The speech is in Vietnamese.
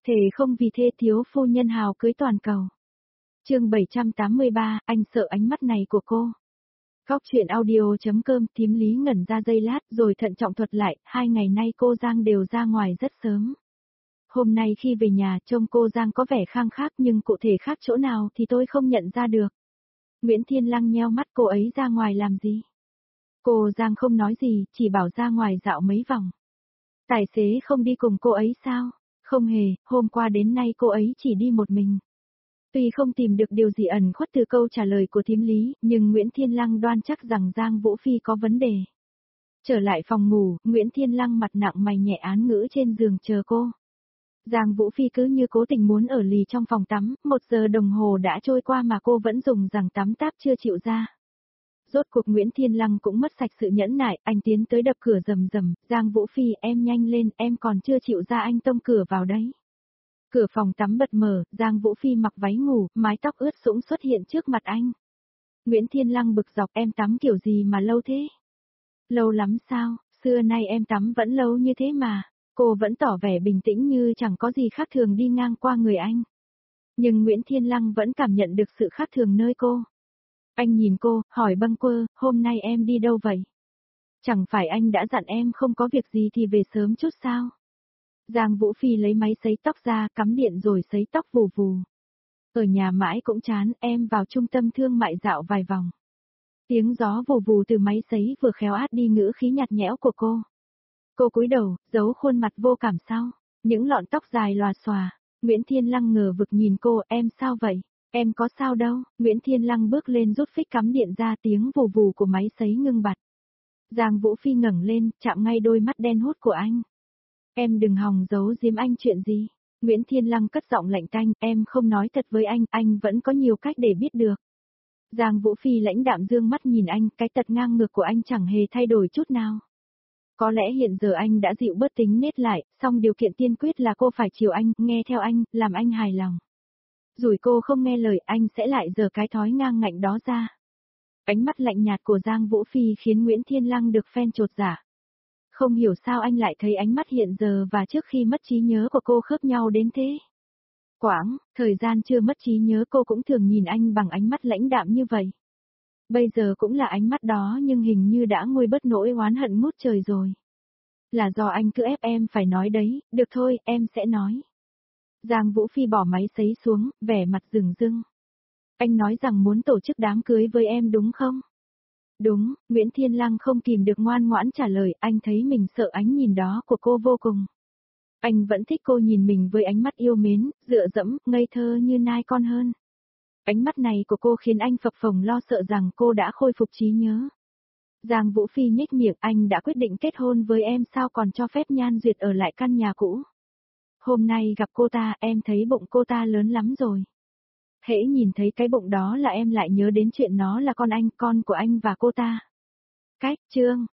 Thề không vì thê thiếu phu nhân hào cưới toàn cầu. Chương 783, anh sợ ánh mắt này của cô. Góc chuyện audio.com. Thím Lý ngẩn ra giây lát rồi thận trọng thuật lại, 2 ngày nay cô Giang đều ra ngoài rất sớm. Hôm nay khi về nhà trông cô Giang có vẻ khang khác nhưng cụ thể khác chỗ nào thì tôi không nhận ra được. Nguyễn Thiên Lăng nheo mắt, cô ấy ra ngoài làm gì? Cô Giang không nói gì, chỉ bảo ra ngoài dạo mấy vòng. Tài xế không đi cùng cô ấy sao? Không hề, hôm qua đến nay cô ấy chỉ đi một mình. Tuy không tìm được điều gì ẩn khuất từ câu trả lời của thím Lý, nhưng Nguyễn Thiên Lăng đoan chắc rằng Giang Vũ Phi có vấn đề. Trở lại phòng ngủ, Nguyễn Thiên Lăng mặt nặng mày nhẹ án ngữ trên giường chờ cô. Giang Vũ Phi cứ như cố tình muốn ở lì trong phòng tắm, 1 giờ đồng hồ đã trôi qua mà cô vẫn dùng rằng tắm táp chưa chịu ra. Rốt cuộc Nguyễn Thiên Lăng cũng mất sạch sự nhẫn nại, anh tiến tới đập cửa rầm rầm, Giang Vũ Phi em nhanh lên, em còn chưa chịu ra anh tông cửa vào đấy. Cửa phòng tắm bật mở, Giang Vũ Phi mặc váy ngủ, mái tóc ướt sũng xuất hiện trước mặt anh. Nguyễn Thiên Lăng bực dọc, em tắm kiểu gì mà lâu thế? Lâu lắm sao, xưa nay em tắm vẫn lâu như thế mà. Cô vẫn tỏ vẻ bình tĩnh như chẳng có gì khác thường đi ngang qua người anh. Nhưng Nguyễn Thiên Lăng vẫn cảm nhận được sự khác thường nơi cô. Anh nhìn cô, hỏi bâng quơ, hôm nay em đi đâu vậy? Chẳng phải anh đã dặn em không có việc gì thì về sớm chút sao? Giang Vũ Phi lấy máy sấy tóc ra, cắm điện rồi sấy tóc vù vù. Ở nhà mãi cũng chán, em vào trung tâm thương mại dạo vài vòng. Tiếng gió vù vù từ máy sấy vừa khéo át đi ngữ khí nhạt nhẽo của cô. Cô cúi đầu, giấu khuôn mặt vô cảm sau. Những lọn tóc dài lòa xòa. Nguyễn Thiên Lăng ngờ vực nhìn cô, em sao vậy? Em có sao đâu? Nguyễn Thiên Lăng bước lên rút phích cắm điện ra, tiếng vù vù của máy sấy ngưng bặt. Giang Vũ Phi ngẩng lên, chạm ngay đôi mắt đen hút của anh. Em đừng hòng giấu giếm anh chuyện gì. Nguyễn Thiên Lăng cất giọng lạnh tanh, em không nói thật với anh vẫn có nhiều cách để biết được. Giang Vũ Phi lãnh đạm dương mắt nhìn anh, cái tật ngang ngược của anh chẳng hề thay đổi chút nào. Có lẽ hiện giờ anh đã dịu bớt tính nết lại, song điều kiện tiên quyết là cô phải chiều anh, nghe theo anh, làm anh hài lòng. Rủi cô không nghe lời, anh sẽ lại giở cái thói ngang ngạnh đó ra. Ánh mắt lạnh nhạt của Giang Vũ Phi khiến Nguyễn Thiên Lăng được phen chột dạ. Không hiểu sao anh lại thấy ánh mắt hiện giờ và trước khi mất trí nhớ của cô khớp nhau đến thế. Quãng thời gian chưa mất trí nhớ cô cũng thường nhìn anh bằng ánh mắt lãnh đạm như vậy. Bây giờ cũng là ánh mắt đó nhưng hình như đã nguôi bớt nỗi oán hận ngút trời rồi. Là do anh cứ ép em phải nói đấy, được thôi, em sẽ nói. Giang Vũ Phi bỏ máy sấy xuống, vẻ mặt rừng rưng. Anh nói rằng muốn tổ chức đám cưới với em đúng không? Đúng, Nguyễn Thiên Lăng không kìm được ngoan ngoãn trả lời, anh thấy mình sợ ánh nhìn đó của cô vô cùng. Anh vẫn thích cô nhìn mình với ánh mắt yêu mến, dựa dẫm, ngây thơ như nai con hơn. Ánh mắt này của cô khiến anh phập phồng lo sợ rằng cô đã khôi phục trí nhớ. Giang Vũ Phi nhếch miệng, anh đã quyết định kết hôn với em sao còn cho phép Nhan Duyệt ở lại căn nhà cũ. Hôm nay gặp cô ta, em thấy bụng cô ta lớn lắm rồi. Hễ nhìn thấy cái bụng đó là em lại nhớ đến chuyện nó là con anh, con của anh và cô ta. Cách, chương.